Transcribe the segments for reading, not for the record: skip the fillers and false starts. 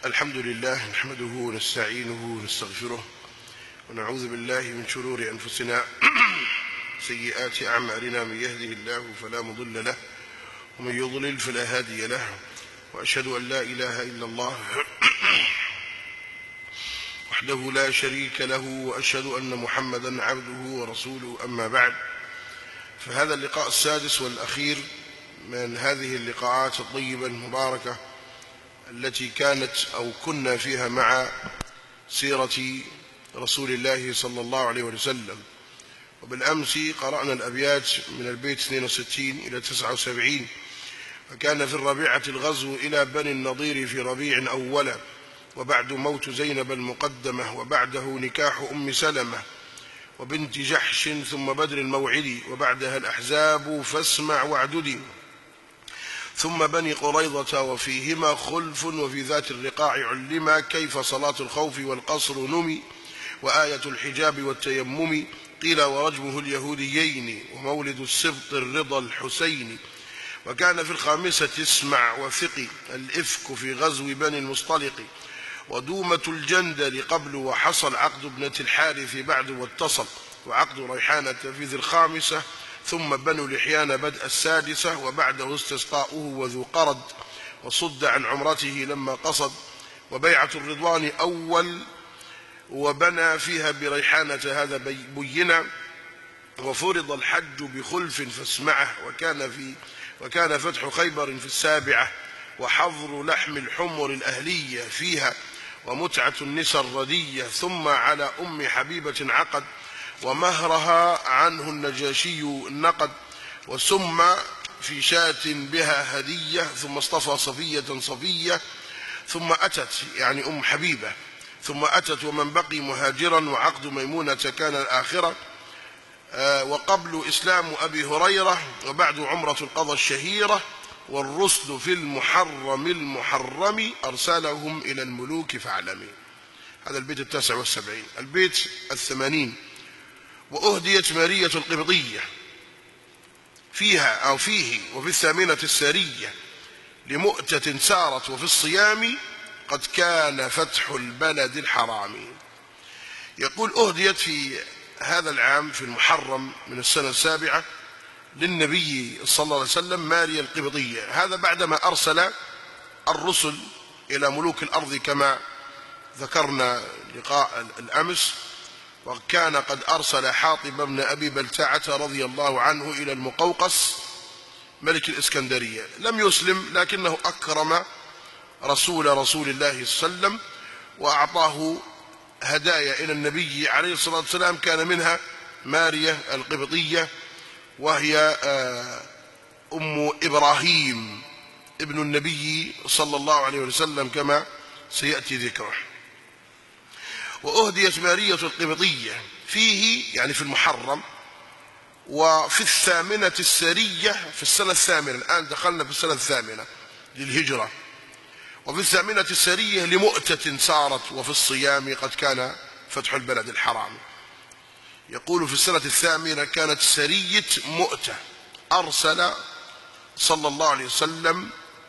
الحمد لله نحمده ونستعينه ونستغفره ونعوذ بالله من شرور أنفسنا سيئات أعمالنا. من يهده الله فلا مضل له ومن يضلل فلا هادي له، وأشهد أن لا إله إلا الله وحده لا شريك له، وأشهد أن محمدا عبده ورسوله. أما بعد، فهذا اللقاء السادس والأخير من هذه اللقاءات الطيبة المباركة التي كنا فيها مع سيرة رسول الله صلى الله عليه وسلم. وبالأمس قرأنا الأبيات من البيت 62 إلى 79. فكان في الربيعة الغزو إلى بني النضير في ربيع أولا، وبعد موت زينب المقدمة، وبعده نكاح أم سلمة وبنت جحش، ثم بدر الموعد، وبعدها الأحزاب فاسمع واعددي، ثم بني قريظة وفيهما خلف، وفي ذات الرقاع علما، كيف صلاة الخوف والقصر نمي، وآية الحجاب والتيمم، قيل ورجمه اليهوديين، ومولد السبط الرضا الحسين. وكان في الخامسة اسمع وثقي الإفك في غزو بني المصطلق، ودومة الجندل قبل، وحصل عقد ابنة الحارث بعد، واتصل وعقد ريحانة في ذي الخامسة، ثم بنو لحيان بدء السادسة، وبعده استسقاؤه وذو قرد، وصد عن عمرته لما قصد، وبيعة الرضوان أول، وبنى فيها بريحانة هذا بينا، وفرض الحج بخلف فاسمعه، وكان فتح خيبر في السابعة، وحظر لحم الحمر الأهلية فيها، ومتعة النساء الردية، ثم على أم حبيبة عقد، ومهرها عنه النجاشي نقد، وسم في شاة بها هدية، ثم اصطفى صفية، ثم أتت يعني أم حبيبة، ثم أتت ومن بقي مهاجرا، وعقد ميمونة كان الآخرة، وقبل إسلام أبي هريرة، وبعد عمرة القضاء الشهيرة، والرسل في المحرم أرسلهم إلى الملوك فاعلمي. هذا البيت 79. البيت 80: وأهديت مارية القبطية فيها أو فيه، وفي 8 السارية لمؤتة سارت، وفي الصيام قد كان فتح البلد الحرام. يقول أهديت في هذا العام في المحرم من السنة السابعة للنبي صلى الله عليه وسلم ماريا القبطية. هذا بعدما أرسل الرسل إلى ملوك الأرض كما ذكرنا لقاء الأمس، وكان قد أرسل حاطب بن أبي بلتعة رضي الله عنه إلى المقوقس ملك الإسكندرية. لم يسلم، لكنه أكرم رسول الله صلى الله عليه وسلم، وأعطاه هدايا إلى النبي عليه الصلاة والسلام، كان منها ماريا القبطية، وهي أم إبراهيم ابن النبي صلى الله عليه وسلم كما سيأتي ذكره. وأهديت مارية القبطية فيه يعني في المحرم، وفي 8 السارية في السنة 8. الآن دخلنا في السنة 8 للهجرة. وفي 8 السارية لمؤتة سارت، وفي الصيام قد كان فتح البلد الحرام. يقول في السنة 8 كانت سرية مؤتة، أرسل صلى الله عليه وسلم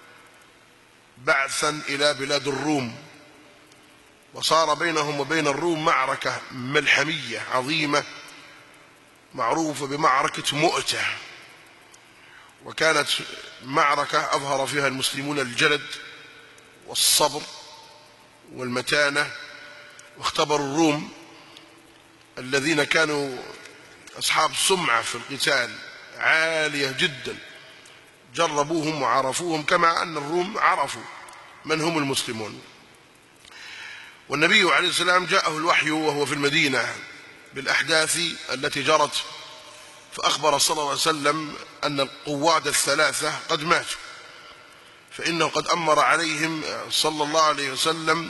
بعثا إلى بلاد الروم، وصار بينهم وبين الروم معركة ملحمية عظيمة معروفة بمعركة مؤتة. وكانت معركة أظهر فيها المسلمون الجلد والصبر والمتانة، واختبروا الروم الذين كانوا أصحاب سمعة في القتال عالية جدا، جربوهم وعرفوهم كما أن الروم عرفوا من هم المسلمون. والنبي عليه السلام جاءه الوحي وهو في المدينة بالأحداث التي جرت، فأخبر صلى الله عليه وسلم أن القواد الثلاثة قد ماتوا، فإنه قد أمر عليهم صلى الله عليه وسلم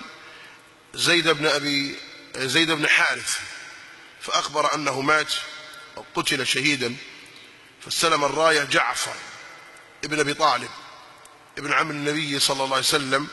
زيد بن حارث، فأخبر أنه مات أو قتل شهيدا. فاستلم الراية جعفر ابن أبي طالب ابن عم النبي صلى الله عليه وسلم،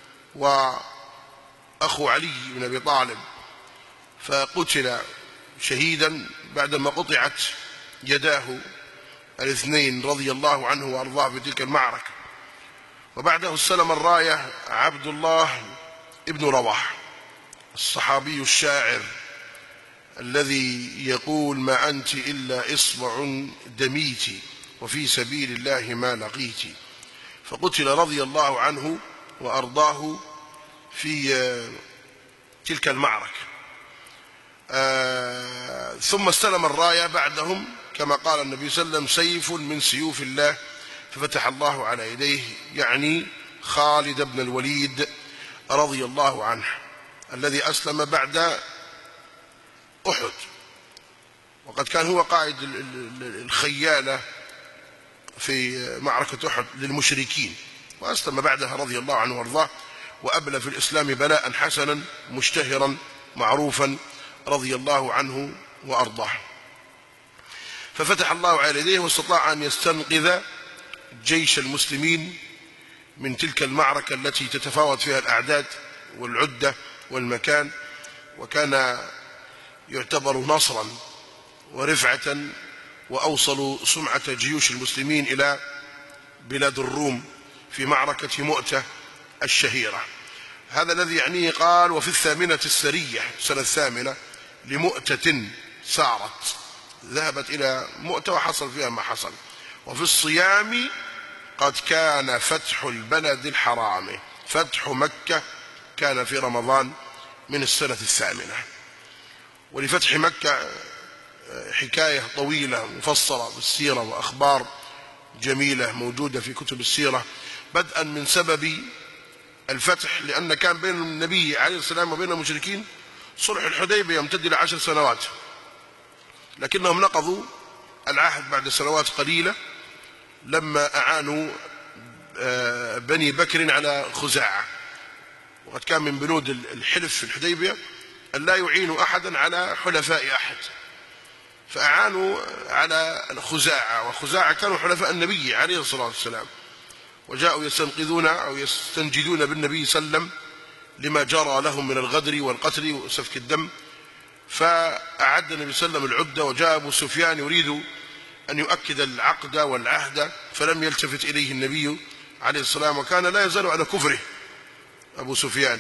وأخو علي بن أبي طالب، فقتل شهيدا بعدما قطعت يداه الاثنين رضي الله عنه وأرضاه في تلك المعركة. وبعده استلم الراية عبد الله ابن رواح الصحابي الشاعر الذي يقول: ما أنت إلا إصبع دميت وفي سبيل الله ما لقيت. فقتل رضي الله عنه وأرضاه في تلك المعركة. ثم استلم الراية بعدهم كما قال النبي صلى الله عليه وسلم: سيف من سيوف الله، ففتح الله على يديه، يعني خالد بن الوليد رضي الله عنه الذي أسلم بعد أحد، وقد كان هو قائد الخيالة في معركة أحد للمشركين، وأسلم بعدها رضي الله عنه وارضاه، وأبلى في الإسلام بلاء حسنا مشتهرا معروفا رضي الله عنه وأرضاه. ففتح الله على يديه واستطاع أن يستنقذ جيش المسلمين من تلك المعركة التي تتفاوت فيها الأعداد والعدة والمكان، وكان يعتبر نصرا ورفعة، وأوصلوا سمعة جيوش المسلمين إلى بلاد الروم في معركة مؤتة الشهيرة. هذا الذي يعنيه قال: وفي 8 السرية، سنة 8 لمؤتة سارت، ذهبت إلى مؤتة وحصل فيها ما حصل. وفي الصيام قد كان فتح البلد الحرام، فتح مكة كان في رمضان من السنة 8. ولفتح مكة حكاية طويلة مفصلة بالسيرة وأخبار جميلة موجودة في كتب السيرة، بدءا من سبب الفتح، لأن كان بين النبي عليه السلام وبين المشركين صلح الحديبية يمتد إلى 10 سنوات، لكنهم نقضوا العهد بعد سنوات قليلة لما أعانوا بني بكر على خزاعة، وقد كان من بنود الحلف في الحديبية أن لا يعينوا أحدا على حلفاء أحد، فأعانوا على خزاعة، وخزاعة كانوا حلفاء النبي عليه الصلاة والسلام، وجاءوا يستنقذون أو يستنجدون بالنبي صلى الله عليه وسلم لما جرى لهم من الغدر والقتل وسفك الدم. فأعد النبي صلى الله عليه وسلم العدة، وجاء أبو سفيان يريد أن يؤكد العقد والعهد، فلم يلتفت إليه النبي عليه الصلاة والسلام، وكان لا يزال على كفره أبو سفيان.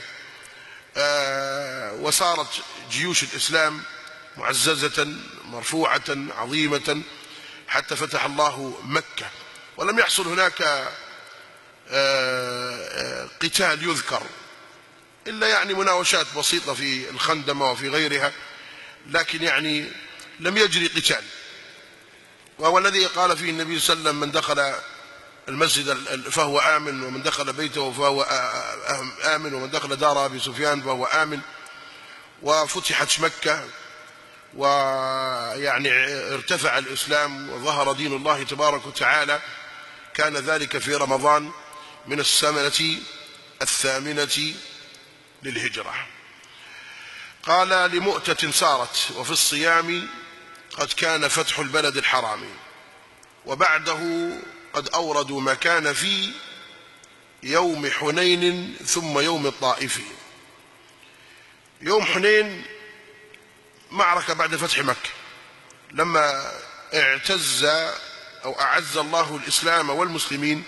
وصارت جيوش الإسلام معززة مرفوعة عظيمة حتى فتح الله مكة، ولم يحصل هناك قتال يذكر إلا يعني مناوشات بسيطة في الخندمة وفي غيرها، لكن يعني لم يجري قتال. وهو الذي قال فيه النبي صلى الله عليه وسلم: من دخل المسجد فهو آمن، ومن دخل بيته فهو آمن، ومن دخل دار أبي سفيان فهو آمن. وفتحت مكة، ويعني ارتفع الإسلام وظهر دين الله تبارك وتعالى. كان ذلك في رمضان من السنة 8 للهجرة. قال: لمؤتة سارت، وفي الصيام قد كان فتح البلد الحرام، وبعده قد أوردوا ما كان في يوم حنين ثم يوم الطائف. يوم حنين معركة بعد فتح مكة، لما اعتز أو أعز الله الإسلام والمسلمين،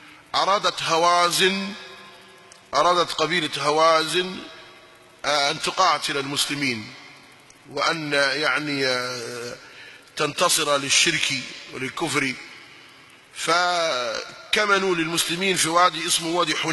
أرادت قبيلة هوازن أن تقاتل المسلمين، وأن يعني تنتصر للشرك وللكفر، فكمنوا للمسلمين في وادي اسمه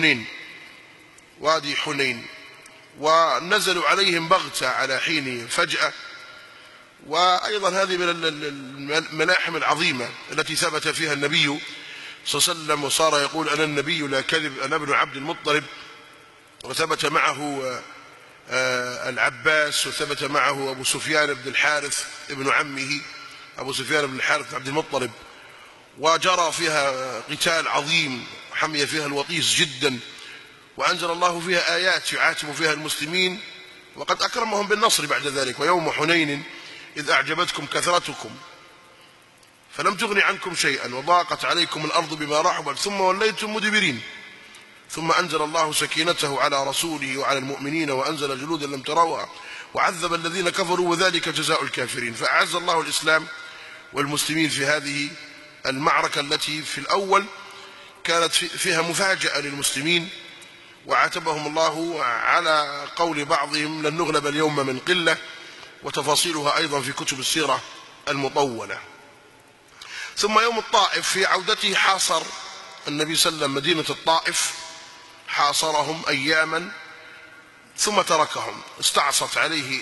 وادي حنين، ونزلوا عليهم بغتة على حين فجأة. وأيضا هذه من الملاحم العظيمة التي ثبت فيها النبي صلى الله عليه وسلم، وصار يقول: أنا النبي لا كذب، أنا ابن عبد المطلب. وثبت معه العباس، وثبت معه أبو سفيان بن الحارث ابن عمه أبو سفيان بن الحارث بن عبد المطلب، وجرى فيها قتال عظيم حمي فيها الوطيس جدا، وأنزل الله فيها آيات يعاتب فيها المسلمين، وقد أكرمهم بالنصر بعد ذلك: ويوم حنين إذ أعجبتكم كثرتكم فلم تغن عنكم شيئا وضاقت عليكم الأرض بما رحبت ثم وليتم مدبرين، ثم أنزل الله سكينته على رسوله وعلى المؤمنين وأنزل جنودا لم تروها وعذب الذين كفروا وذلك جزاء الكافرين. فأعز الله الإسلام والمسلمين في هذه المعركة التي في الأول كانت فيها مفاجأة للمسلمين، وعاتبهم الله على قول بعضهم لن نغلب اليوم من قلة، وتفاصيلها أيضا في كتب السيرة المطولة. ثم يوم الطائف في عودته حاصر النبي صلى الله عليه وسلم مدينة الطائف، حاصرهم أياما ثم تركهم. استعصت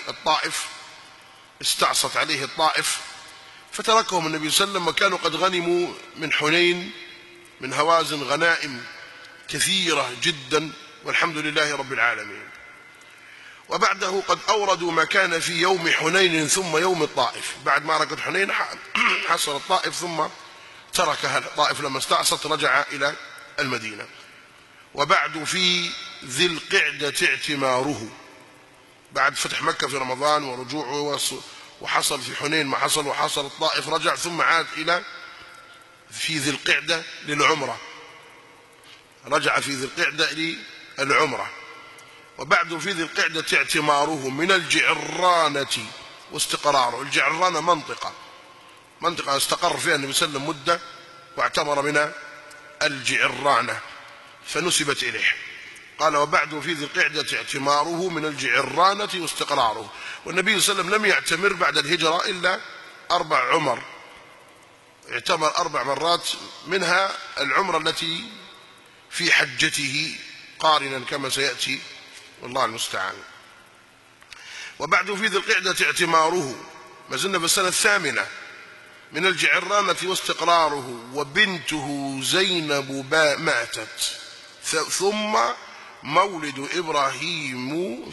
عليه الطائف فتركهم النبي صلى الله عليه وسلم، وكانوا قد غنموا من حنين من هوازن غنائم كثيرة جدا، والحمد لله رب العالمين. وبعده قد أوردوا ما كان في يوم حنين ثم يوم الطائف. بعد معركة حنين حصر الطائف ثم تركها الطائف، لما استعصت رجع إلى المدينة. وبعد في ذي القعدة اعتماره، بعد فتح مكة في رمضان ورجوعه وحصل في حنين ما حصل، وحصل الطائف رجع، ثم عاد إلى في ذي القعدة للعمرة، رجع في ذي القعدة للعمرة. وبعد في ذي القعدة اعتماره من الجعرانة واستقراره. الجعرانة منطقة استقر فيها النبي صلى الله عليه وسلم مدة، واعتمر من الجعرانة فنسبت إليه. قال وبعد في ذي القعدة اعتماره من الجعرانة واستقراره. والنبي صلى الله عليه وسلم لم يعتمر بعد الهجرة إلا 4 عمر، اعتمر 4 مرات، منها العمرة التي في حجته قارنا كما سيأتي والله المستعان. وبعد في ذي القعدة اعتماره، ما زلنا في السنة 8 من الجعرانة واستقراره. وبنته زينب ماتت، ثم مولد إبراهيم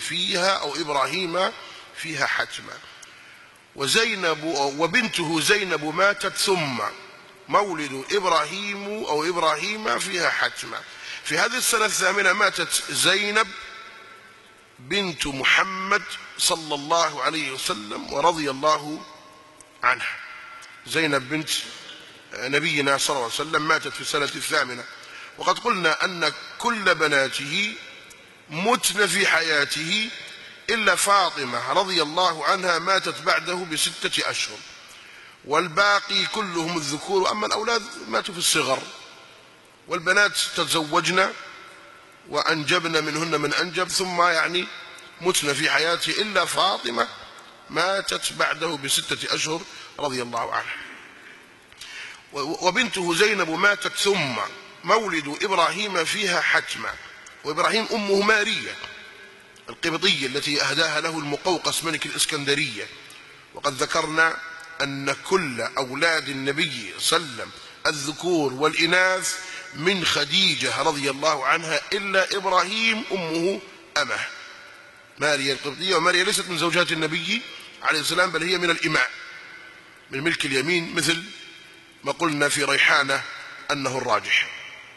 فيها حتما. وبنته زينب ماتت، ثم مولد إبراهيم فيها حتما. في هذه السنة 8 ماتت زينب بنت محمد صلى الله عليه وسلم ورضي الله عنها. زينب بنت نبينا صلى الله عليه وسلم ماتت في السنة 8. وقد قلنا أن كل بناته متن في حياته إلا فاطمة رضي الله عنها ماتت بعده ب6 أشهر، والباقي كلهم الذكور. أما الأولاد ماتوا في الصغر، والبنات تزوجن وأنجبن منهن من أنجب، ثم متن في حياته إلا فاطمة ماتت بعده ب6 أشهر رضي الله عنها. وبنته زينب ماتت، ثم مولد إبراهيم فيها حتما. وإبراهيم أمه مارية القبطية التي أهداها له المقوقس ملك الإسكندرية. وقد ذكرنا أن كل أولاد النبي صلى الله عليه وسلم الذكور والإناث من خديجة رضي الله عنها إلا إبراهيم أمه أمه ماريا القبطية. وماريا ليست من زوجات النبي عليه السلام، بل هي من الإماء، من ملك اليمين، مثل ما قلنا في ريحانة أنه الراجح.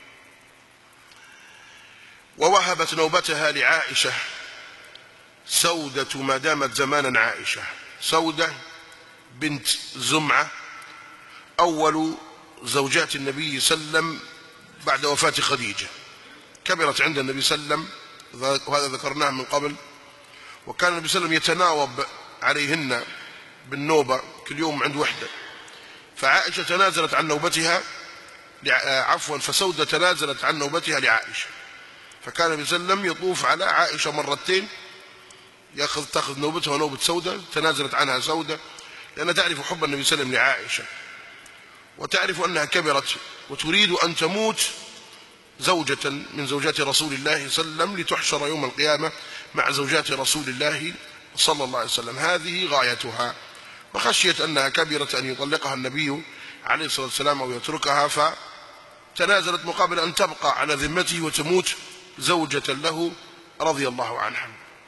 ووهبت نوبتها لعائشة سودة ما دامت زمانا عائشة. سودة بنت زمعة أول زوجات النبي صلى الله عليه وسلم بعد وفاة خديجة، كبرت عند النبي صلى الله عليه وسلم، وهذا ذكرناه من قبل. وكان النبي صلى الله عليه وسلم يتناوب عليهن بالنوبة، كل يوم عند وحدة. فعائشة تنازلت عن نوبتها فسودة تنازلت عن نوبتها لعائشة. فكان النبي صلى الله عليه وسلم يطوف على عائشة مرتين، تأخذ نوبتها ونوبة سودة. تنازلت عنها سودة لأنها تعرف حب النبي صلى الله عليه وسلم لعائشة، وتعرف أنها كبرت وتريد أن تموت زوجة من زوجات رسول الله صلى الله عليه وسلم لتحشر يوم القيامة مع زوجات رسول الله صلى الله عليه وسلم. هذه غايتها. وخشيت أنها كبرت أن يطلقها النبي عليه الصلاة والسلام أو يتركها، فتنازلت مقابل أن تبقى على ذمته وتموت زوجة له رضي الله عنها.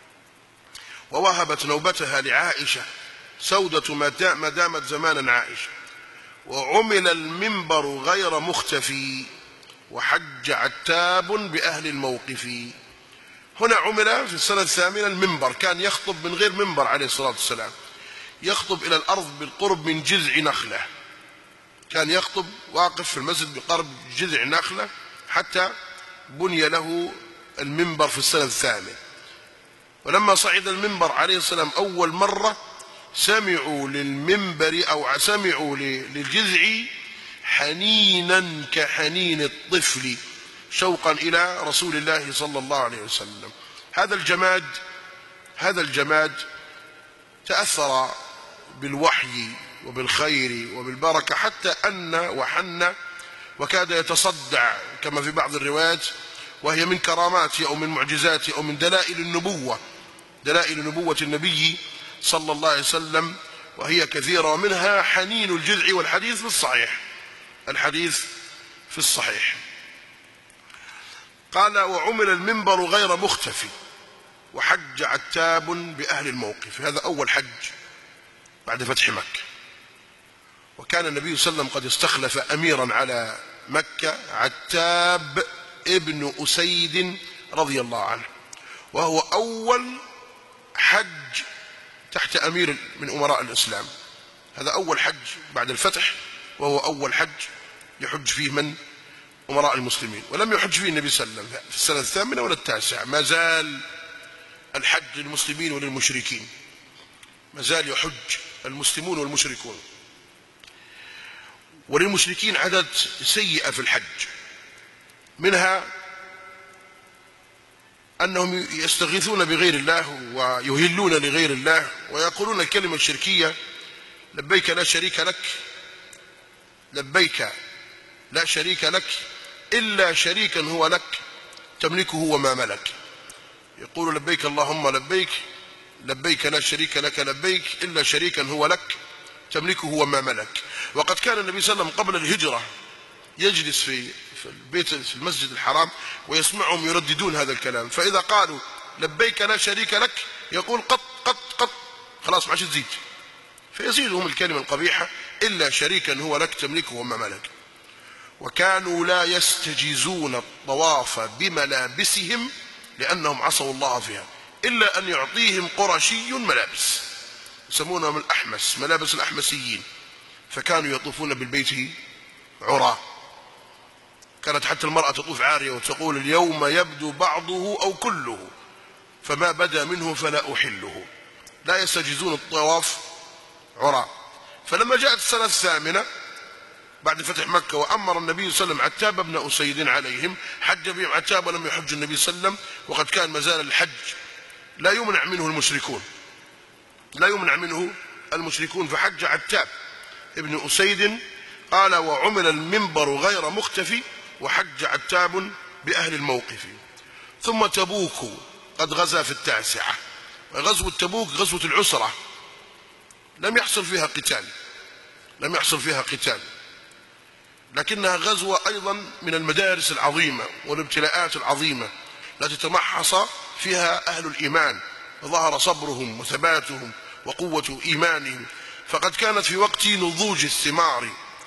ووهبت نوبتها لعائشة سودة ما دامت زمانا عائشة. وعمل المنبر غير مختفي، وحج عتاب بأهل الموقف. هنا عمل في السنة 8 المنبر، كان يخطب من غير منبر عليه الصلاة والسلام، يخطب إلى الأرض بالقرب من جذع نخلة. كان يخطب واقف في المسجد بقرب جذع نخلة حتى بني له المنبر في السنة 8. ولما صعد المنبر عليه السلام أول مرة سمعوا للمنبر أو سمعوا للجذع حنينا كحنين الطفل، شوقا إلى رسول الله صلى الله عليه وسلم. هذا الجماد تأثر بالوحي وبالخير وبالبركة حتى أن وحن وكاد يتصدع كما في بعض الروايات، وهي من كراماته أو من معجزاته أو من دلائل نبوة النبي صلى الله عليه وسلم، وهي كثيرة، ومنها حنين الجذع والحديث في الصحيح. قال: وعمل المنبر غير مختفي وحج عتاب بأهل الموقف. هذا أول حج بعد فتح مكة، وكان النبي صلى الله عليه وسلم قد استخلف أميرا على مكة عتاب ابن أسيد رضي الله عنه، وهو أول حج تحت أمير من أمراء الإسلام. هذا أول حج بعد الفتح، وهو أول حج يحج فيه من أمراء المسلمين، ولم يحج فيه النبي صلى الله عليه وسلم في السنة 8 ولا 9. ما زال الحج للمسلمين وللمشركين، ما زال يحج المسلمون والمشركون، وللمشركين عادات سيئة في الحج، منها أنهم يستغيثون بغير الله ويهلون لغير الله ويقولون الكلمة الشركية: لبيك لا شريك لك، لبيك لا شريك لك إلا شريكا هو لك تملكه وما ملك. يقول: لبيك اللهم لبيك، لبيك لا شريك لك لبيك إلا شريكا هو لك تملكه وما ملك. وقد كان النبي صلى الله عليه وسلم قبل الهجرة يجلس في البيت في المسجد الحرام ويسمعهم يرددون هذا الكلام، فإذا قالوا لبيك لا شريك لك يقول: قط قط قط، خلاص ما عادش تزيد، فيزيدهم الكلمة القبيحة: إلا شريكا هو لك تملكه وما ملك. وكانوا لا يستجيزون الطواف بملابسهم لأنهم عصوا الله فيها، إلا أن يعطيهم قرشي ملابس يسمونهم الأحمس، ملابس الأحمسيين، فكانوا يطوفون بالبيت عراة. كانت حتى المرأة تطوف عارية وتقول: اليوم يبدو بعضه أو كله، فما بدا منه فلا أحله. لا يستجيزون الطواف عراة. فلما جاءت السنة 8 بعد فتح مكة وأمر النبي صلى الله عليه وسلم عتاب بن أسيد عليهم، حج بهم عتاب ولم يحج النبي صلى الله عليه وسلم، وقد كان مازال الحج لا يمنع منه المشركون، فحج عتاب ابن أسيد. قال: وعمل المنبر غير مختفي وحج عتاب بأهل الموقف. ثم تبوك قد غزا في 9. غزوة تبوك غزوة العسرة، لم يحصل فيها قتال، لكنها غزوة أيضا من المدارس العظيمة والابتلاءات العظيمة التي تمحص فيها أهل الإيمان وظهر صبرهم وثباتهم وقوة إيمانهم. فقد كانت في وقت نضوج الثمار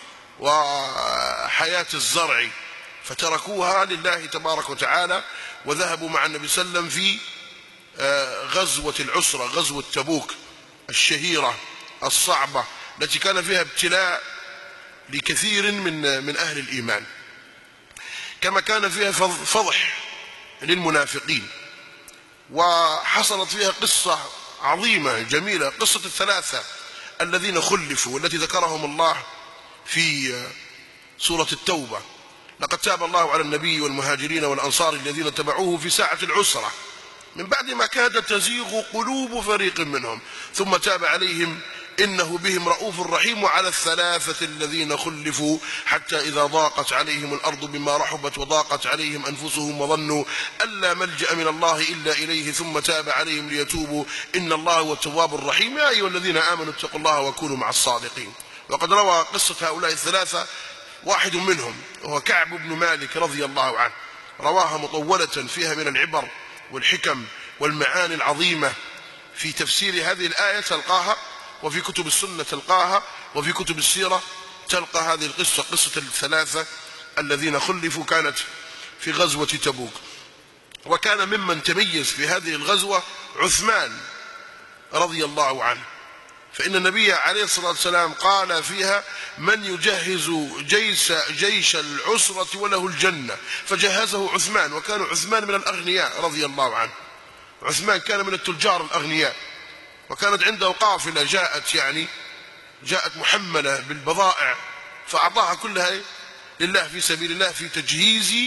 وحياة الزرع، فتركوها لله تبارك وتعالى وذهبوا مع النبي صلى الله عليه وسلم في غزوة العسرة، غزوة تبوك الشهيرة الصعبة التي كان فيها ابتلاء لكثير من أهل الإيمان، كما كان فيها فضح للمنافقين. وحصلت فيها قصة عظيمة جميلة، قصة الثلاثة الذين خلفوا والتي ذكرهم الله في سورة التوبة: لقد تاب الله على النبي والمهاجرين والأنصار الذين اتبعوه في ساعة العسرة من بعد ما كاد تزيغ قلوب فريق منهم ثم تاب عليهم إنه بهم رؤوف رحيم. وعلى الثلاثة الذين خلفوا حتى إذا ضاقت عليهم الأرض بما رحبت وضاقت عليهم أنفسهم وظنوا أن لا ملجأ من الله إلا إليه ثم تاب عليهم ليتوبوا إن الله هو التواب الرحيم. يا أيها الذين آمنوا اتقوا الله وكونوا مع الصادقين. وقد روى قصة هؤلاء الثلاثة واحد منهم وهو كعب بن مالك رضي الله عنه، رواها مطولة فيها من العبر والحكم والمعاني العظيمة. في تفسير هذه الآية تلقاها، وفي كتب السنة تلقاها، وفي كتب السيرة تلقى هذه القصة، قصة الثلاثة الذين خلفوا، كانت في غزوة تبوك. وكان ممن تميز في هذه الغزوة عثمان رضي الله عنه، فإن النبي عليه الصلاة والسلام قال فيها: من يجهز جيش العسرة وله الجنة، فجهزه عثمان. وكان عثمان من الأغنياء رضي الله عنه، عثمان كان من التجار الأغنياء، وكانت عنده قافلة جاءت محملة بالبضائع، فأعطاها كلها لله في سبيل الله في تجهيز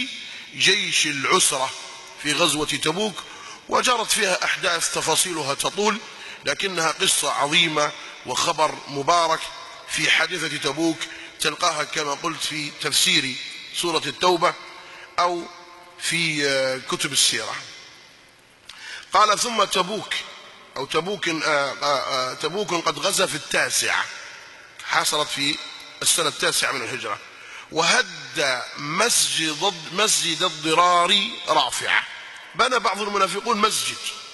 جيش العسرة في غزوة تبوك، وجرت فيها أحداث تفاصيلها تطول، لكنها قصة عظيمة وخبر مبارك في حادثة تبوك، تلقاها كما قلت في تفسير سورة التوبة أو في كتب السيرة. قال ثم تبوك أو تبوك قد غزا في 9، حصلت في السنة 9 من الهجرة، وهد مسجد الضرار رافعة. بنى بعض المنافقون مسجد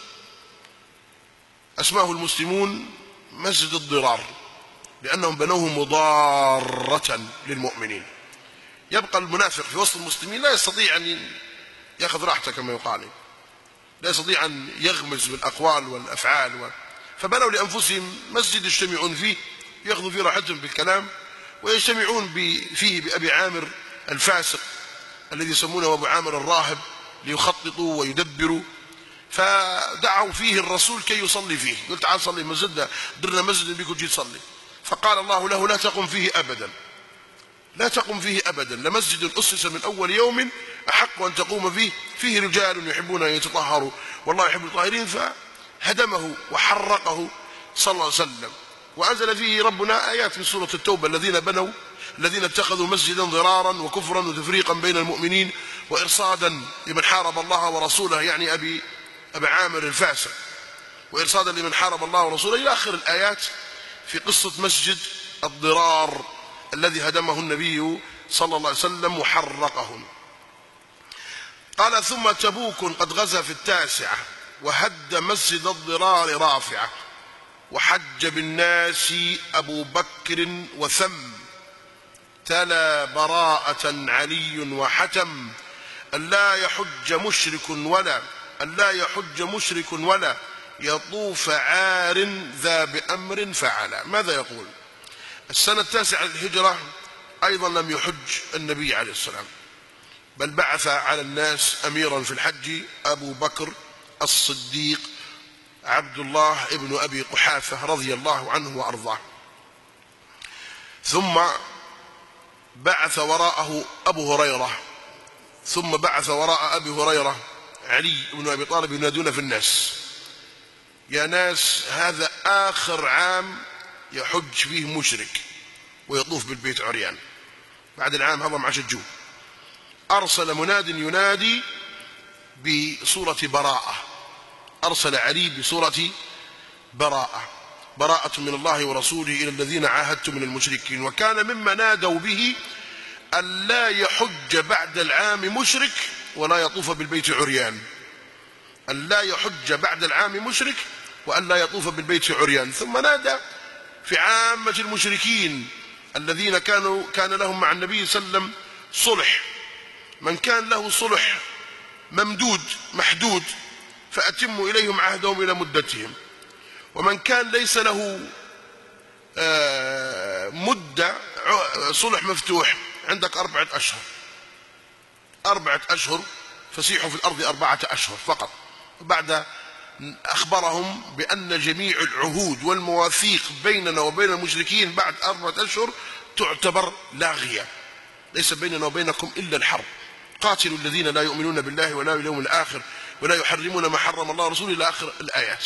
أسماه المسلمون مسجد الضرار، لأنهم بنوه مضارة للمؤمنين. يبقى المنافق في وسط المسلمين لا يستطيع أن يأخذ راحته كما يقال، لا يستطيع أن يغمز بالأقوال والأفعال، فبنوا لأنفسهم مسجد يجتمعون فيه، يأخذوا فيه راحتهم بالكلام، ويجتمعون فيه بأبي عامر الفاسق الذي يسمونه أبو عامر الراهب ليخططوا ويدبروا. فدعوا فيه الرسول كي يصلي فيه، قلت تعال صلي مسجدنا، درنا مسجد بيكم جيت صلي. فقال الله له لا تقم فيه أبدا، لا تقم فيه أبدا، لمسجد أسس من أول يوم أحق أن تقوم فيه، فيه رجال يحبون أن يتطهروا والله يحب الطاهرين. فهدمه وحرقه صلى الله عليه وسلم. وأنزل فيه ربنا آيات من سورة التوبة: الذين اتخذوا مسجدا ضرارا وكفرا وتفريقا بين المؤمنين وإرصادا لمن حارب الله ورسوله، يعني أبي عامر الفاسق، وإرصادا لمن حارب الله ورسوله إلى آخر الآيات في قصة مسجد الضرار الذي هدمه النبي صلى الله عليه وسلم وحرقه. قال ثم تبوك قد غزا في 9 وهد مسجد الضرار رافعة، وحج بالناس أبو بكر وثم، تلا براءة علي وحتم، ألا يحج مشرك ولا يطوف عار ذا بأمر فعل. ماذا يقول؟ السنة 9 للهجرة أيضا لم يحج النبي عليه السلام، بل بعث على الناس أميرا في الحج أبو بكر الصديق عبد الله ابن أبي قحافة رضي الله عنه وأرضاه. ثم بعث وراءه أبو هريرة، ثم بعث وراء أبي هريرة علي بن أبي طالب ينادون في الناس: يا ناس، هذا آخر عام يحج فيه مشرك ويطوف بالبيت عريان، بعد العام هذا ما شجوه. أرسل مناد ينادي بصورة براءة، أرسل علي بصورة براءة من الله ورسوله إلى الذين عاهدتم من المشركين. وكان مما نادوا به ألا يحج بعد العام مشرك ولا يطوف بالبيت عريان، ألا يحج بعد العام مشرك وألا يطوف بالبيت عريان. ثم نادى في عامة المشركين الذين كان لهم مع النبي صلى الله عليه وسلم صلح، من كان له صلح محدود فأتموا إليهم عهدهم إلى مدتهم، ومن كان ليس له مدة صلح مفتوح، عندك 4 أشهر، 4 أشهر فسيحوا في الأرض 4 أشهر فقط. بعد أخبرهم بأن جميع العهود والمواثيق بيننا وبين المشركين بعد 4 أشهر تعتبر لاغية، ليس بيننا وبينكم إلا الحرب، قاتلوا الذين لا يؤمنون بالله ولا باليوم الآخر ولا يحرمون ما حرم الله ورسوله إلى آخر الآيات.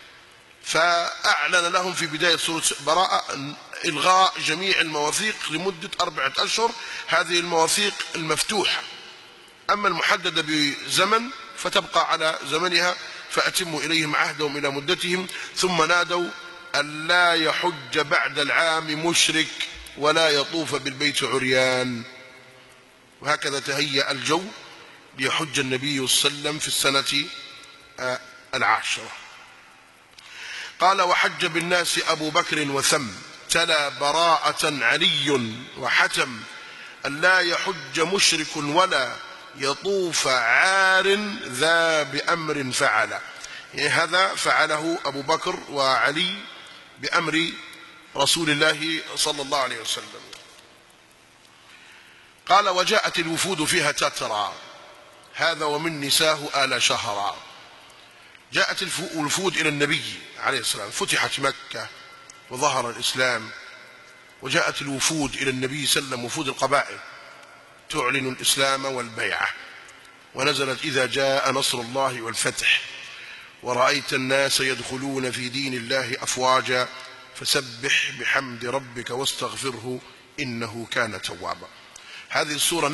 فأعلن لهم في بداية سورة براءة إلغاء جميع المواثيق لمدة 4 أشهر، هذه المواثيق المفتوحة، أما المحددة بزمن فتبقى على زمنها، فأتموا إليهم عهدهم إلى مدتهم. ثم نادوا ألا يحج بعد العام مشرك ولا يطوف بالبيت عريان. وهكذا تهيأ الجو ليحج النبي صلى الله عليه وسلم في السنة 10. قال وحج بالناس أبو بكر وثم، تلا براءة علي وحتم، ألا يحج مشرك ولا يطوف عار ذا بأمر فعل. يعني هذا فعله أبو بكر وعلي بأمر رسول الله صلى الله عليه وسلم. قال وجاءت الوفود فيها تترى، هذا ومن نساه آل شهرا. جاءت الوفود إلى النبي عليه السلام، فتحت مكة وظهر الإسلام، وجاءت الوفود إلى النبي صلى الله عليه وسلم، وفود القبائل تعلن الإسلام والبيعة. ونزلت إذا جاء نصر الله والفتح ورأيت الناس يدخلون في دين الله أفواجا فسبح بحمد ربك واستغفره إنه كان توابا. هذه السورة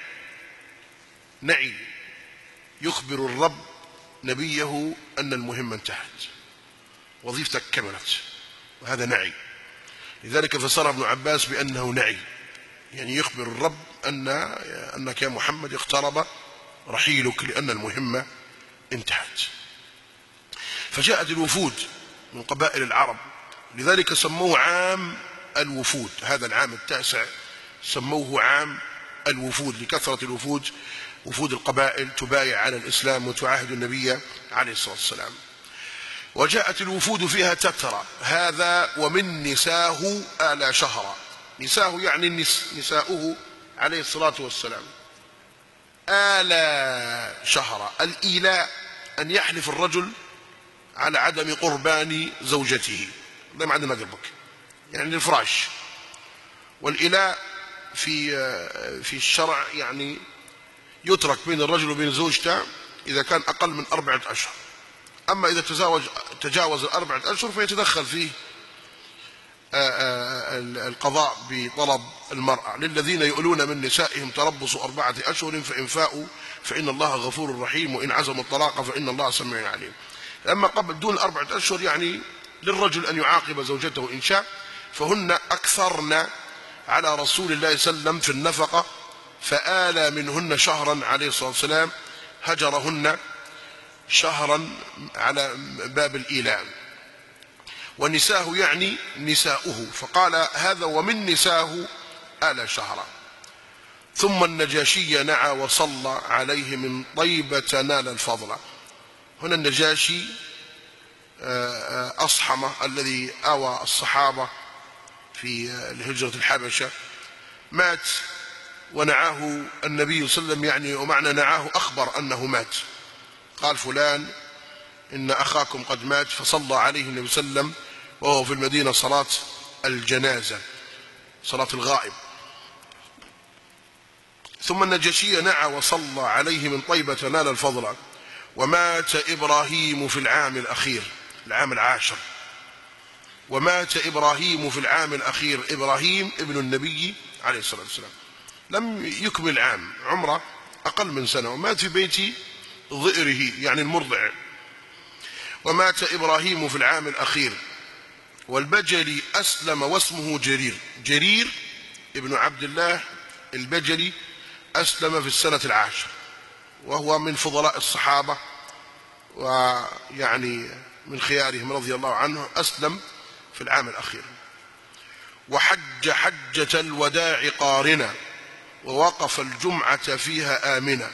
نعي يخبر الرب نبيه أن المهمة انتهت، وظيفتك كملت، وهذا نعي. لذلك فسر ابن عباس بأنه نعي، يعني يخبر الرب أنك يا محمد اقترب رحيلك لأن المهمة انتهت. فجاءت الوفود من قبائل العرب، لذلك سموه عام الوفود. هذا العام التاسع سموه عام الوفود لكثرة الوفود، وفود القبائل تبايع على الإسلام وتعاهد النبي عليه الصلاة والسلام. وجاءت الوفود فيها تترى، هذا ومن نساه آل شهرا. نساه يعني نساؤه عليه الصلاة والسلام. آل شهرا، الإيلاء أن يحلف الرجل على عدم قربان زوجته، لا ما عندنا قربك، يعني الفراش. والإيلاء في الشرع يعني يترك بين الرجل وبين زوجته إذا كان أقل من 4 أشهر. أما إذا تجاوز 4 أشهر فيتدخل فيه القضاء بطلب المرأة. للذين يؤلون من نسائهم تربص 4 أشهر فإن فاءوا فإن الله غفور رحيم وإن عزموا الطلاق فإن الله سميع عليم. أما قبل دون 4 أشهر يعني للرجل أن يعاقب زوجته إن شاء. فهن أكثرن على رسول الله صلى الله عليه وسلم في النفقة، فآلى منهن شهرا عليه الصلاة والسلام، هجرهن شهرا على باب الإيلاء. ونساه يعني نساؤه، فقال هذا ومن نساه آل شهرا. ثم النجاشي نعى وصلى عليه من طيبة نال الفضل. هنا النجاشي أصحمة الذي آوى الصحابة في الهجرة الحبشة، مات ونعاه النبي صلى الله عليه وسلم، يعني ومعنى نعاه أخبر أنه مات، قال فلان إن أخاكم قد مات، فصلى عليه النبي صلى الله عليه وسلم وهو في المدينة صلاة الجنازة، صلاة الغائب. ثم النجاشي نعى وصلى عليه من طيبة نال الفضل. ومات إبراهيم في العام الأخير، العام العاشر. ومات إبراهيم في العام الأخير، إبراهيم ابن النبي عليه الصلاة والسلام لم يكمل عام، عمره أقل من سنة، ومات في بيت ضئره يعني المرضع. ومات إبراهيم في العام الأخير. والبجلي أسلم واسمه جرير ابن عبد الله البجلي أسلم في السنة 10، وهو من فضلاء الصحابة ويعني من خيارهم رضي الله عنه، أسلم في العام الأخير. وحج حجة الوداع قارنا، ووقف الجمعة فيها آمنا،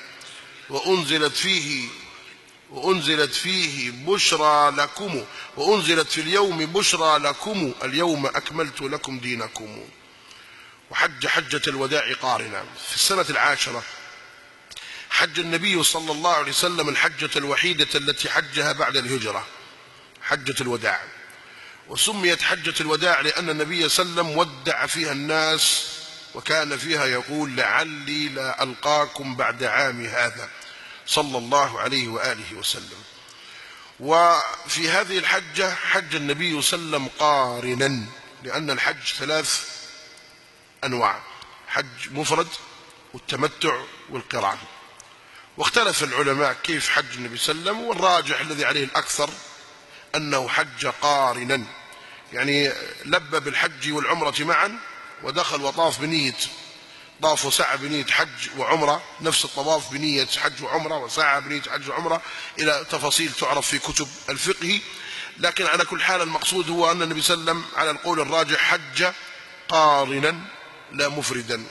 وأنزلت فيه بشرى لكم، وأنزلت في اليوم بشرى لكم اليوم أكملت لكم دينكم. وحج حجة الوداع قارنا. في السنة 10 حج النبي صلى الله عليه وسلم الحجة الوحيدة التي حجها بعد الهجرة، حجة الوداع. وسميت حجة الوداع لأن النبي صلى الله عليه وسلم ودع فيها الناس، وكان فيها يقول لعلي لا ألقاكم بعد عام هذا صلى الله عليه وآله وسلم. وفي هذه الحجة حج النبي صلى الله عليه وسلم قارنا، لأن الحج 3 أنواع، حج مفرد والتمتع والقران. واختلف العلماء كيف حج النبي صلى الله عليه وسلم، والراجح الذي عليه الأكثر أنه حج قارنا، يعني لبى بالحج والعمرة معا، ودخل وطاف بنية، طاف وسعى بنية حج وعمرة، نفس الطواف بنية حج وعمرة، وسعى بنية حج وعمرة، إلى تفاصيل تعرف في كتب الفقه. لكن على كل حال المقصود هو أن النبي صلى الله عليه وسلم على القول الراجح حج قارنا لا مفردا.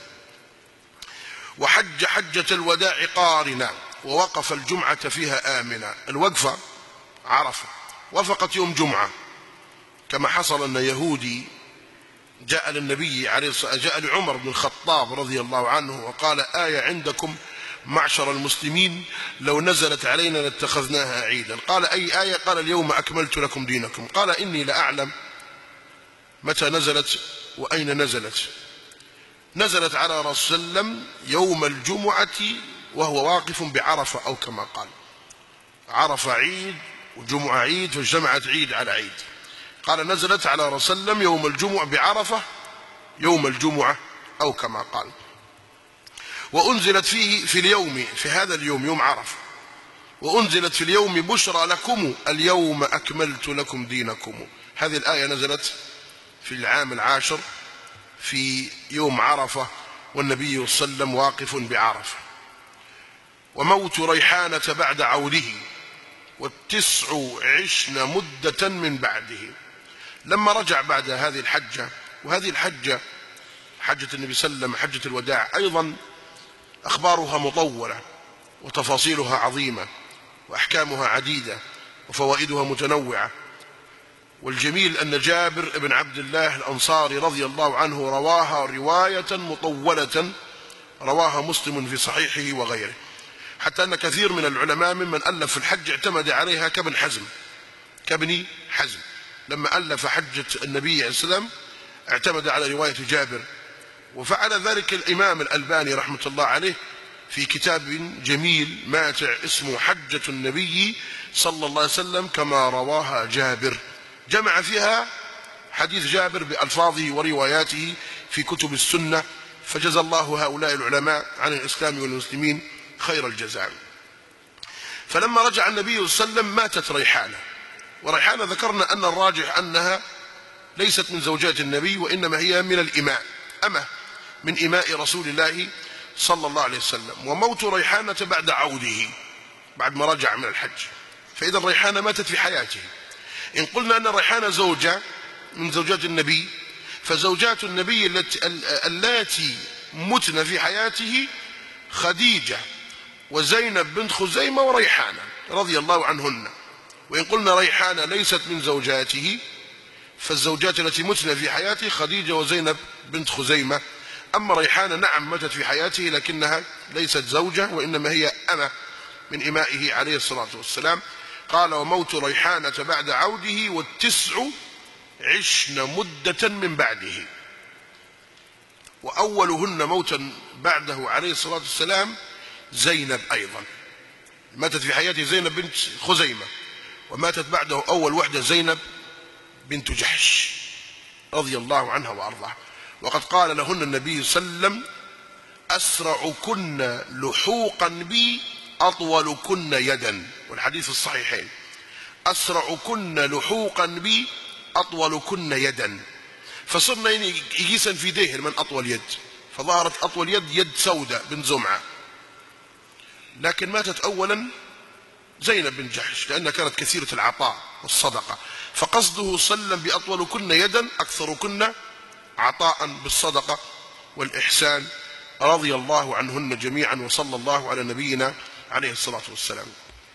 وحج حجة الوداع قارنا، ووقف الجمعة فيها آمنا. الوقفة عرفة، وفقت يوم جمعة، كما حصل أن يهودي جاء للنبي عليه الصلاة والسلام، جاء لعمر بن الخطاب رضي الله عنه وقال آية عندكم معشر المسلمين لو نزلت علينا لاتخذناها عيدا. قال أي آية؟ قال اليوم أكملت لكم دينكم. قال إني لأعلم متى نزلت وأين نزلت. نزلت على رسول الله يوم الجمعة وهو واقف بعرفة أو كما قال. عرفة عيد وجمعة عيد، فاجتمعت عيد على عيد. قال نزلت على رسول الله وسلم يوم الجمعة بعرفة يوم الجمعة أو كما قال. وأنزلت فيه في هذا اليوم يوم عرفة، وأنزلت في اليوم بشرى لكم اليوم أكملت لكم دينكم. هذه الآية نزلت في العام العاشر في يوم عرفة والنبي صلى الله عليه وسلم واقف بعرفة. وموت ريحانة بعد عوده 29 مدة من بعده. لما رجع بعد هذه الحجة، وهذه الحجة حجة النبي صلى الله عليه وسلم حجة الوداع أيضا أخبارها مطولة وتفاصيلها عظيمة وأحكامها عديدة وفوائدها متنوعة. والجميل أن جابر بن عبد الله الأنصاري رضي الله عنه رواها رواية مطولة رواها مسلم في صحيحه وغيره، حتى أن كثير من العلماء ممن ألف في الحج اعتمد عليها كابن حزم لما ألف حجة النبي عليه السلام اعتمد على رواية جابر. وفعل ذلك الإمام الألباني رحمة الله عليه في كتاب جميل ماتع اسمه حجة النبي صلى الله عليه وسلم كما رواها جابر، جمع فيها حديث جابر بألفاظه ورواياته في كتب السنة، فجزى الله هؤلاء العلماء عن الإسلام والمسلمين خير الجزاء. فلما رجع النبي صلى الله عليه وسلم ماتت ريحانة، وريحانة ذكرنا أن الراجح أنها ليست من زوجات النبي، وإنما هي من الإماء، أمة من إماء رسول الله صلى الله عليه وسلم. وموت ريحانة بعد عوده، بعد ما رجع من الحج، فإذا ريحانة ماتت في حياته. إن قلنا أن ريحانة زوجة من زوجات النبي، فزوجات النبي التي متن في حياته خديجة وزينب بنت خزيمة وريحانة رضي الله عنهن. وإن قلنا ريحانة ليست من زوجاته، فالزوجات التي متن في حياته خديجة وزينب بنت خزيمة. أما ريحانة نعم ماتت في حياته لكنها ليست زوجة، وإنما هي أمة من إمائه عليه الصلاة والسلام. قال وموت ريحانة بعد عوده 29 مدة من بعده. وأولهن موتا بعده عليه الصلاة والسلام زينب أيضا، ماتت في حياته زينب بنت خزيمة، وماتت بعده أول وحدة زينب بنت جحش رضي الله عنها وأرضاها. وقد قال لهن النبي صلى الله عليه وسلم أسرعكن لحوقا بي أطولكن يدا، والحديث الصحيحين، أسرعكن لحوقا بي أطولكن يدا. فصرنا يقيسا في دهر من أطول يد، فظهرت أطول يد سودة بن زمعة، لكن ماتت أولا زينب بن جحش لأنها كانت كثيرة العطاء والصدقة. فقصده صلى الله عليه وسلم بأطولكن يدا أكثركن عطاء بالصدقة والإحسان رضي الله عنهن جميعا. وصلى الله على نبينا عليه الصلاة والسلام.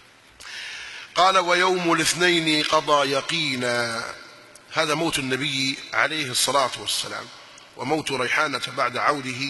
قال ويوم الاثنين قضى يقينا. هذا موت النبي عليه الصلاة والسلام. وموت ريحانة بعد عوده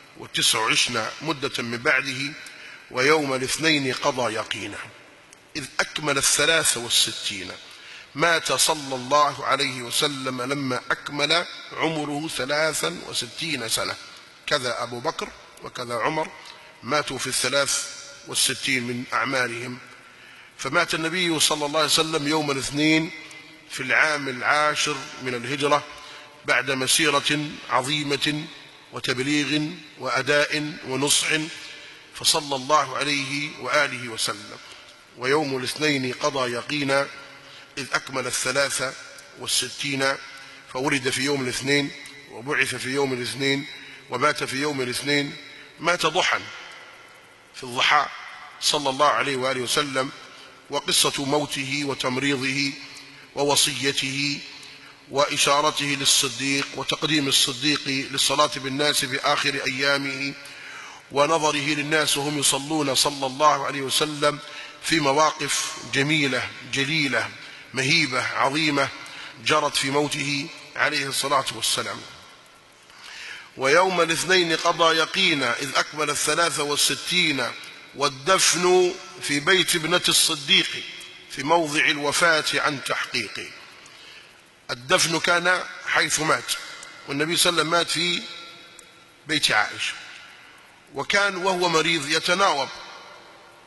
29 مدة من بعده. ويوم الاثنين قضى يقينا إذ أكمل 63. مات صلى الله عليه وسلم لما أكمل عمره 63 سنة. كذا أبو بكر وكذا عمر ماتوا في 63 من أعمارهم. فمات النبي صلى الله عليه وسلم يوم الاثنين في العام العاشر من الهجرة بعد مسيرة عظيمة وتبليغ وأداء ونصح، فصلى الله عليه وآله وسلم. ويوم الاثنين قضى يقينا إذ أكمل 63. فولد في يوم الاثنين وبعث في يوم الاثنين ومات في يوم الاثنين. مات ضحى في الضحى صلى الله عليه وآله وسلم. وقصة موته وتمريضه ووصيته وإشارته للصديق وتقديم الصديق للصلاة بالناس في آخر أيامه ونظره للناس وهم يصلون صلى الله عليه وسلم في مواقف جميلة جليلة مهيبة عظيمة جرت في موته عليه الصلاة والسلام. ويوم الاثنين قضى يقينا إذ أكمل 63. والدفن في بيت ابنة الصديق في موضع الوفاة عن تحقيق. الدفن كان حيث مات، والنبي صلى الله عليه وسلم مات في بيت عائشة، وكان وهو مريض يتناوب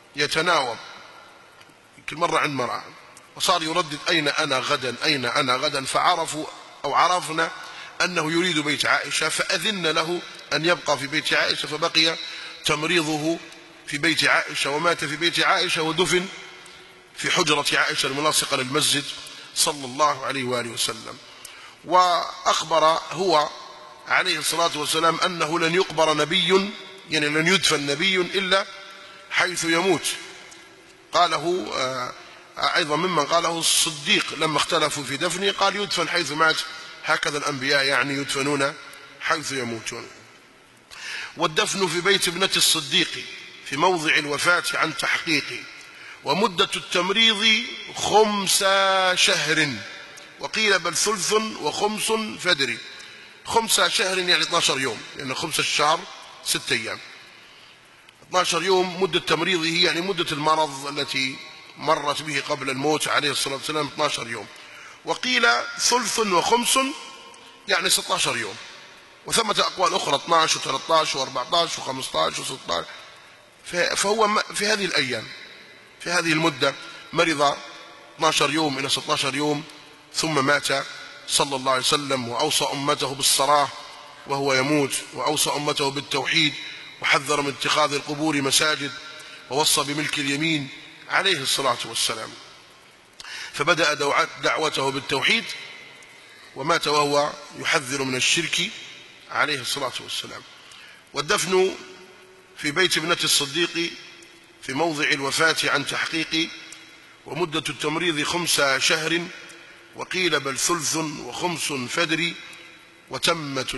يتناوب كل مرة عند مرأة، وصار يردد أين أنا غدا أين أنا غدا، فعرفوا أو عرفنا أنه يريد بيت عائشة، فأذن له أن يبقى في بيت عائشة، فبقي تمريضه في بيت عائشة، ومات في بيت عائشة، ودفن في حجرة عائشة الملاصقة للمسجد صلى الله عليه وآله وسلم. وأخبر هو عليه الصلاة والسلام أنه لن يقبر نبي، يعني لن يدفن نبي إلا حيث يموت. قاله أيضا ممن قاله الصديق لما اختلفوا في دفنه، قال يدفن حيث مات، هكذا الأنبياء يعني يدفنون حيث يموتون. والدفن في بيت ابنة الصديق في موضع الوفاة عن تحقيق، ومدة التمريض 5 شهر، وقيل بل 3 و5 فدري. 5 شهر يعني 12 يوم، لأن 5 الشهر 6 أيام. 12 يوم مدة تمريضه، يعني مدة المرض التي مرت به قبل الموت عليه الصلاة والسلام 12 يوم. وقيل 3 و5 يعني 16 يوم، وثمة أقوال أخرى 12 و13 و14 و15 و16. فهو في هذه الأيام، في هذه المدة مرض 12 يوم إلى 16 يوم، ثم مات صلى الله عليه وسلم، وأوصى أمته بالصلاة وهو يموت، وأوصى أمته بالتوحيد، وحذر من اتخاذ القبور مساجد، ووصى بملك اليمين عليه الصلاة والسلام. فبدأ دعوته بالتوحيد، ومات وهو يحذر من الشرك عليه الصلاة والسلام. والدفن في بيت ابنة الصديق في موضع الوفاة عن تحقيق، ومدة التمريض 5 شهر، وقيل بل 3 و5 فدري. وتمت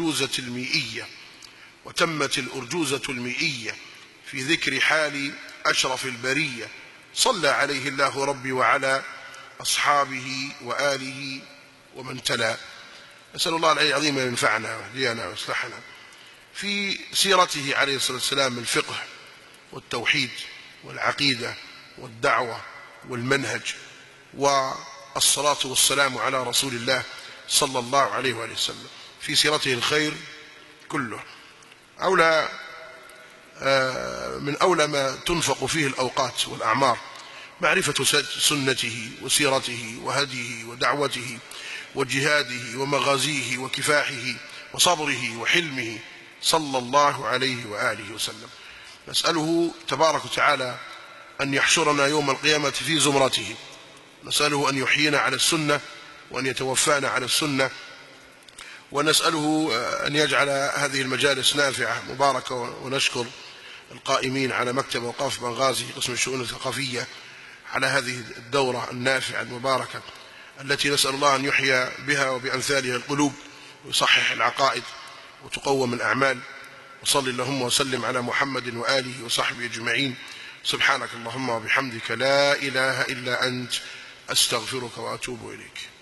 الأرجوزة المئية في ذكر حال أشرف البرية، صلى عليه الله ربي وعلى أصحابه وآله ومن تلا. نسأل الله العلي العظيم أن ينفعنا ويهدينا ويصلحنا. في سيرته عليه الصلاة والسلام الفقه والتوحيد والعقيدة والدعوة والمنهج والصلاة والسلام على رسول الله صلى الله عليه وآله وسلم. في سيرته الخير كله. من أولى ما تنفق فيه الأوقات والأعمار معرفة سنته وسيرته وهديه ودعوته وجهاده ومغازيه وكفاحه وصبره وحلمه صلى الله عليه وآله وسلم. نسأله تبارك وتعالى أن يحشرنا يوم القيامة في زمرته، نسأله أن يحيينا على السنة وأن يتوفانا على السنة، ونسأله أن يجعل هذه المجالس نافعة مباركة. ونشكر القائمين على مكتب أوقاف بنغازي قسم الشؤون الثقافية على هذه الدورة النافعة المباركة، التي نسأل الله أن يحيي بها وبأمثالها القلوب، ويصحح العقائد وتقوم الأعمال. وصل اللهم وسلم على محمد وآله وصحبه أجمعين. سبحانك اللهم وبحمدك، لا إله إلا أنت، أستغفرك وأتوب إليك.